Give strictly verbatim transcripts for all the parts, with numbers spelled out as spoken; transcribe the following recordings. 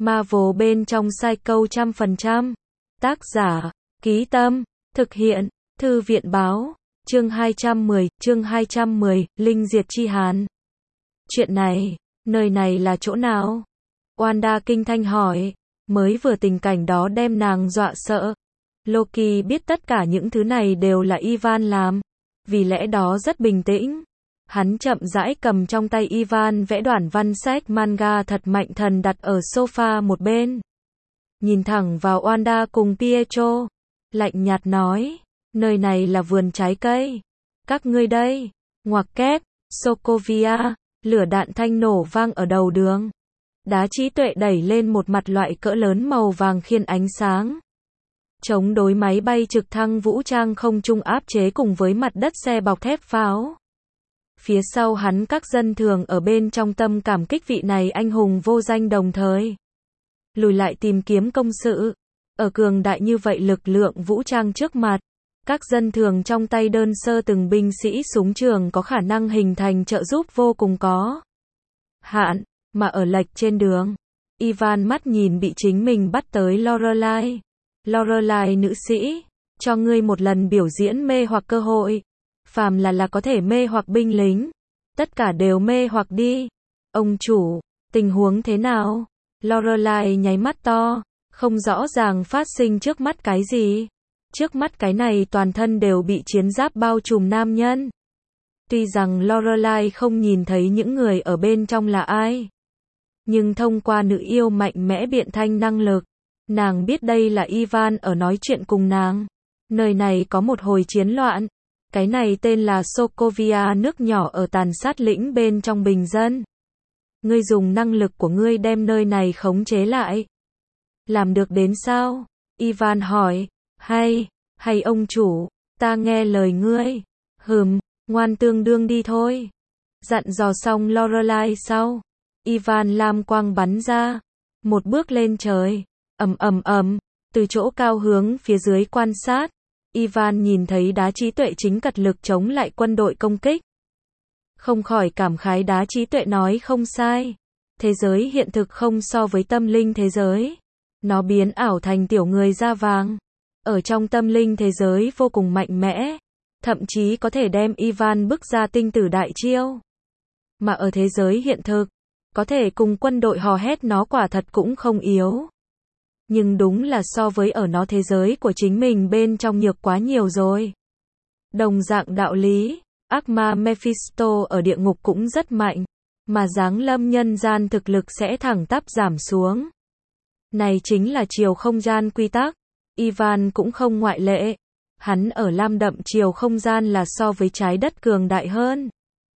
Marvel bên trong Psycho trăm phần trăm. Tác giả, Ký Tâm, thực hiện, Thư viện Báo, chương hai trăm mười, chương hai trăm mười, Linh Diệt Chi Hàn. Chuyện này, nơi này là chỗ nào? Wanda kinh thanh hỏi, mới vừa tình cảnh đó đem nàng dọa sợ. Loki biết tất cả những thứ này đều là Ivan làm, vì lẽ đó rất bình tĩnh. Hắn chậm rãi cầm trong tay Ivan vẽ đoạn văn sách manga thật mạnh thần đặt ở sofa một bên. Nhìn thẳng vào Wanda cùng Pietro, lạnh nhạt nói, nơi này là vườn trái cây. Các ngươi đây, ngoặc kép, Sokovia, lửa đạn thanh nổ vang ở đầu đường. Đá trí tuệ đẩy lên một mặt loại cỡ lớn màu vàng khiên ánh sáng. Chống đối máy bay trực thăng vũ trang không trung áp chế cùng với mặt đất xe bọc thép pháo. Phía sau hắn các dân thường ở bên trong tâm cảm kích vị này anh hùng vô danh đồng thời. Lùi lại tìm kiếm công sự. Ở cường đại như vậy lực lượng vũ trang trước mặt. Các dân thường trong tay đơn sơ từng binh sĩ súng trường có khả năng hình thành trợ giúp vô cùng có hạn, mà ở lệch trên đường. Ivan mắt nhìn bị chính mình bắt tới Lorelai. Lorelai nữ sĩ, cho ngươi một lần biểu diễn mê hoặc cơ hội. Phàm là là có thể mê hoặc binh lính. Tất cả đều mê hoặc đi. Ông chủ, tình huống thế nào? Lorelai nháy mắt to, không rõ ràng phát sinh trước mắt cái gì. Trước mắt cái này toàn thân đều bị chiến giáp bao trùm nam nhân. Tuy rằng Lorelai không nhìn thấy những người ở bên trong là ai, nhưng thông qua nữ yêu mạnh mẽ biện thanh năng lực, nàng biết đây là Ivan ở nói chuyện cùng nàng. Nơi này có một hồi chiến loạn. Cái này tên là Sokovia, nước nhỏ ở tàn sát lĩnh bên trong bình dân. Ngươi dùng năng lực của ngươi đem nơi này khống chế lại. Làm được đến sao? Ivan hỏi. Hay, hay ông chủ, ta nghe lời ngươi. Hừm, ngoan tương đương đi thôi. Dặn dò xong Lorelai sau. Ivan lam quang bắn ra. Một bước lên trời. Ầm ầm ầm, từ chỗ cao hướng phía dưới quan sát. Ivan nhìn thấy đá trí tuệ chính cật lực chống lại quân đội công kích. Không khỏi cảm khái đá trí tuệ nói không sai. Thế giới hiện thực không so với tâm linh thế giới. Nó biến ảo thành tiểu người da vàng. Ở trong tâm linh thế giới vô cùng mạnh mẽ. Thậm chí có thể đem Ivan bức ra tinh tử đại chiêu. Mà ở thế giới hiện thực, có thể cùng quân đội hò hét nó quả thật cũng không yếu. Nhưng đúng là so với ở nó thế giới của chính mình bên trong nhược quá nhiều rồi. Đồng dạng đạo lý, ác ma Mephisto ở địa ngục cũng rất mạnh, mà giáng lâm nhân gian thực lực sẽ thẳng tắp giảm xuống. Này chính là chiều không gian quy tắc. Ivan cũng không ngoại lệ. Hắn ở lam đậm chiều không gian là so với trái đất cường đại hơn.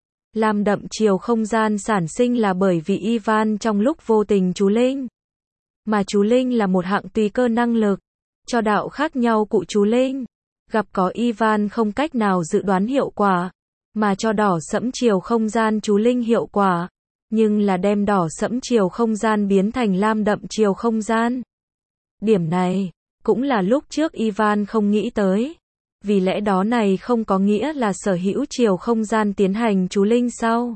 Lam đậm chiều không gian sản sinh là bởi vì Ivan trong lúc vô tình chú linh. Mà chú linh là một hạng tùy cơ năng lực. Cho đạo khác nhau cụ chú linh. Gặp có Ivan không cách nào dự đoán hiệu quả. Mà cho đỏ sẫm chiều không gian chú linh hiệu quả. Nhưng là đem đỏ sẫm chiều không gian biến thành lam đậm chiều không gian. Điểm này, cũng là lúc trước Ivan không nghĩ tới. Vì lẽ đó này không có nghĩa là sở hữu chiều không gian tiến hành chú linh sau.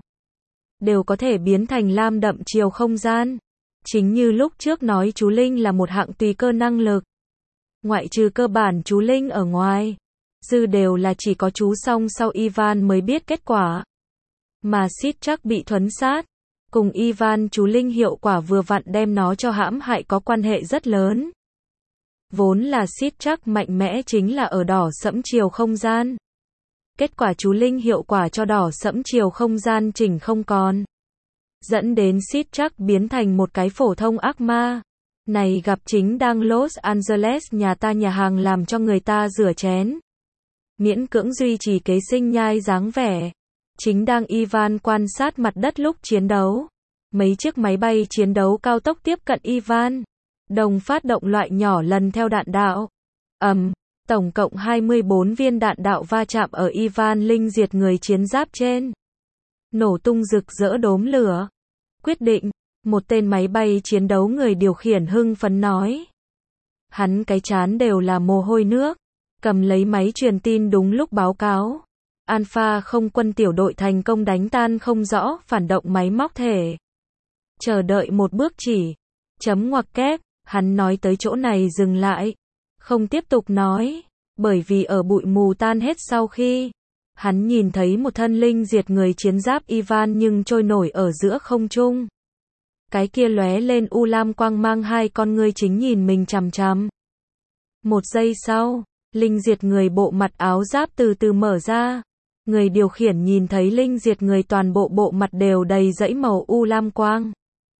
Đều có thể biến thành lam đậm chiều không gian. Chính như lúc trước nói chú linh là một hạng tùy cơ năng lực. Ngoại trừ cơ bản chú linh ở ngoài. Dư đều là chỉ có chú xong sau Ivan mới biết kết quả. Mà Sid chắc bị thuấn sát. Cùng Ivan chú linh hiệu quả vừa vặn đem nó cho hãm hại có quan hệ rất lớn. Vốn là Sid chắc mạnh mẽ chính là ở đỏ sẫm chiều không gian. Kết quả chú linh hiệu quả cho đỏ sẫm chiều không gian chỉnh không còn. Dẫn đến Sid chắc biến thành một cái phổ thông ác ma. Này gặp chính đang Los Angeles nhà ta nhà hàng làm cho người ta rửa chén. Miễn cưỡng duy trì kế sinh nhai dáng vẻ. Chính đang Ivan quan sát mặt đất lúc chiến đấu. Mấy chiếc máy bay chiến đấu cao tốc tiếp cận Ivan. Đồng phát động loại nhỏ lần theo đạn đạo. Ầm, um, tổng cộng hai mươi bốn viên đạn đạo va chạm ở Ivan linh diệt người chiến giáp trên. Nổ tung rực rỡ đốm lửa. Quyết định, một tên máy bay chiến đấu người điều khiển hưng phấn nói. Hắn cái trán đều là mồ hôi nước. Cầm lấy máy truyền tin đúng lúc báo cáo. Alpha không quân tiểu đội thành công đánh tan không rõ phản động máy móc thể. Chờ đợi một bước chỉ. Chấm ngoặc kép, hắn nói tới chỗ này dừng lại. Không tiếp tục nói. Bởi vì ở bụi mù tan hết sau khi hắn nhìn thấy một thân linh diệt người chiến giáp Ivan nhưng trôi nổi ở giữa không trung. Cái kia lóe lên u lam quang mang hai con ngươi chính nhìn mình chằm chằm. Một giây sau, linh diệt người bộ mặt áo giáp từ từ mở ra. Người điều khiển nhìn thấy linh diệt người toàn bộ bộ mặt đều đầy dãy màu u lam quang.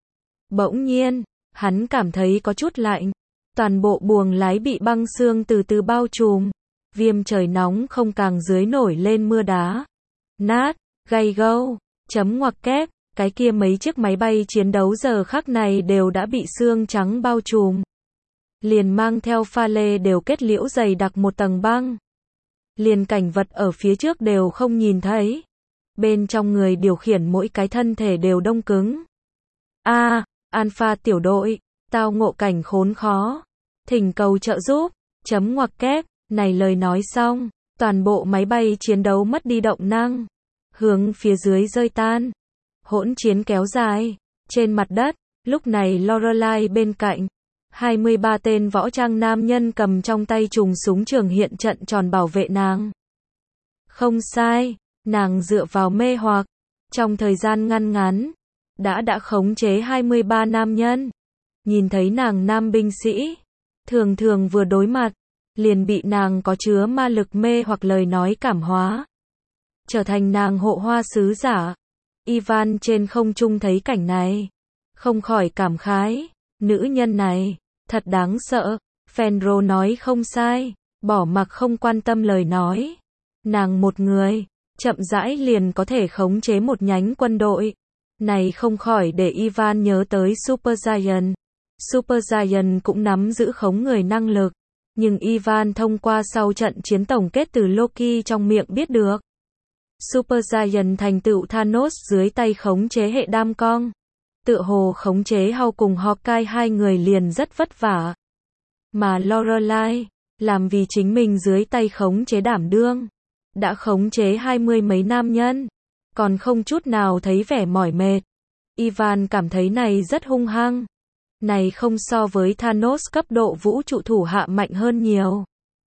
Bỗng nhiên, hắn cảm thấy có chút lạnh. Toàn bộ buồng lái bị băng xương từ từ bao trùm. Viêm trời nóng không càng dưới nổi lên mưa đá. Nát, gay gâu, chấm ngoặc kép, cái kia mấy chiếc máy bay chiến đấu giờ khắc này đều đã bị xương trắng bao trùm. Liền mang theo pha lê đều kết liễu dày đặc một tầng băng. Liền cảnh vật ở phía trước đều không nhìn thấy. Bên trong người điều khiển mỗi cái thân thể đều đông cứng. A, à, Alpha tiểu đội, tao ngộ cảnh khốn khó. Thỉnh cầu trợ giúp, chấm ngoặc kép, này lời nói xong, toàn bộ máy bay chiến đấu mất đi động năng. Hướng phía dưới rơi tan. Hỗn chiến kéo dài. Trên mặt đất, lúc này Lorelai bên cạnh. hai mươi ba tên võ trang nam nhân cầm trong tay trùng súng trường hiện trận tròn bảo vệ nàng. Không sai, nàng dựa vào mê hoặc. Trong thời gian ngăn ngắn, đã đã khống chế hai mươi ba nam nhân. Nhìn thấy nàng nam binh sĩ, thường thường vừa đối mặt, liền bị nàng có chứa ma lực mê hoặc lời nói cảm hóa. Trở thành nàng hộ hoa sứ giả. Ivan trên không trung thấy cảnh này. Không khỏi cảm khái. Nữ nhân này, thật đáng sợ. Fenro nói không sai. Bỏ mặc không quan tâm lời nói. Nàng một người, chậm rãi liền có thể khống chế một nhánh quân đội. Này không khỏi để Ivan nhớ tới Super Giant. Super Giant cũng nắm giữ khống người năng lực. Nhưng Ivan thông qua sau trận chiến tổng kết từ Loki trong miệng biết được. Super Giant thành tựu Thanos dưới tay khống chế hệ đam cong. Tựa hồ khống chế Hulk cùng Hawkeye hai người liền rất vất vả. Mà Lorelai, làm vì chính mình dưới tay khống chế đảm đương. Đã khống chế hai mươi mấy nam nhân. Còn không chút nào thấy vẻ mỏi mệt. Ivan cảm thấy này rất hung hăng. Này không so với Thanos cấp độ vũ trụ thủ hạ mạnh hơn nhiều.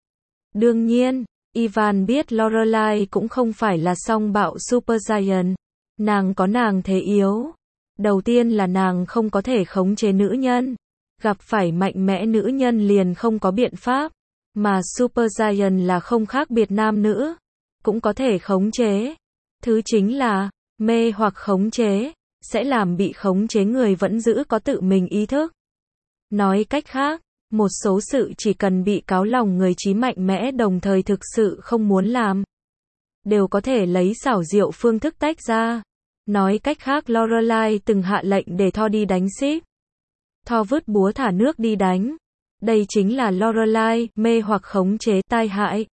Đương nhiên, Ivan biết Lorelai cũng không phải là song bạo Super Giant. Nàng có nàng thế yếu. Đầu tiên là nàng không có thể khống chế nữ nhân. Gặp phải mạnh mẽ nữ nhân liền không có biện pháp. Mà Super Giant là không khác biệt nam nữ. Cũng có thể khống chế. Thứ chính là, mê hoặc khống chế, sẽ làm bị khống chế người vẫn giữ có tự mình ý thức. Nói cách khác, một số sự chỉ cần bị cáo lòng người trí mạnh mẽ đồng thời thực sự không muốn làm. Đều có thể lấy xảo diệu phương thức tách ra. Nói cách khác Lorelai từng hạ lệnh để Thor đi đánh ship. Thor vứt búa thả nước đi đánh. Đây chính là Lorelai, mê hoặc khống chế tai hại.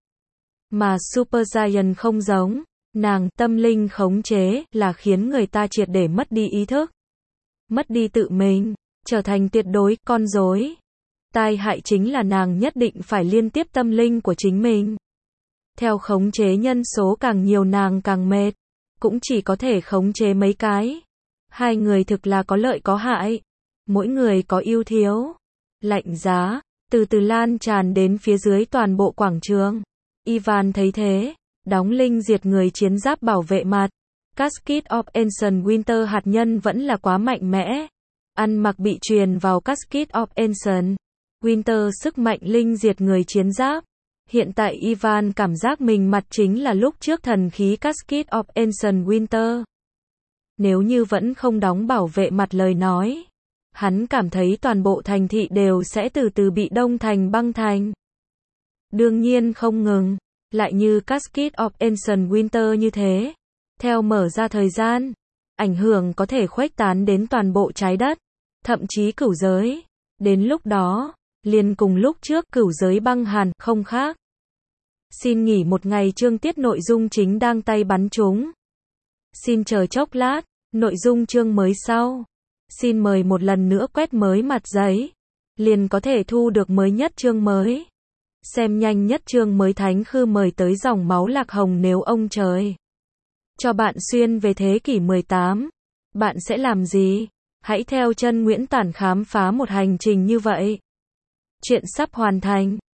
Mà Super Giant không giống. Nàng tâm linh khống chế là khiến người ta triệt để mất đi ý thức. Mất đi tự mình, trở thành tuyệt đối con rối. Tai hại chính là nàng nhất định phải liên tiếp tâm linh của chính mình. Theo khống chế nhân số càng nhiều nàng càng mệt. Cũng chỉ có thể khống chế mấy cái. Hai người thực là có lợi có hại. Mỗi người có ưu thiếu. Lạnh giá, từ từ lan tràn đến phía dưới toàn bộ quảng trường. Ivan thấy thế. Đóng linh diệt người chiến giáp bảo vệ mặt. Casket of Ancient Winter hạt nhân vẫn là quá mạnh mẽ. Ăn mặc bị truyền vào Casket of Ancient Winter sức mạnh linh diệt người chiến giáp. Hiện tại Ivan cảm giác mình mặt chính là lúc trước thần khí Casket of Ancient Winter. Nếu như vẫn không đóng bảo vệ mặt lời nói. Hắn cảm thấy toàn bộ thành thị đều sẽ từ từ bị đông thành băng thành. Đương nhiên không ngừng. Lại như Casket of Ancient Winter như thế. Theo mở ra thời gian, ảnh hưởng có thể khuếch tán đến toàn bộ trái đất, thậm chí cửu giới. Đến lúc đó, liền cùng lúc trước cửu giới băng hàn, không khác. Xin nghỉ một ngày chương tiết nội dung chính đang tay bắn chúng. Xin chờ chốc lát, nội dung chương mới sau. Xin mời một lần nữa quét mới mặt giấy. Liền có thể thu được mới nhất chương mới. Xem nhanh nhất chương mới Thánh Khư mời tới dòng máu lạc hồng nếu ông trời cho bạn xuyên về thế kỷ mười tám, bạn sẽ làm gì? Hãy theo chân Nguyễn Tản khám phá một hành trình như vậy. Chuyện sắp hoàn thành.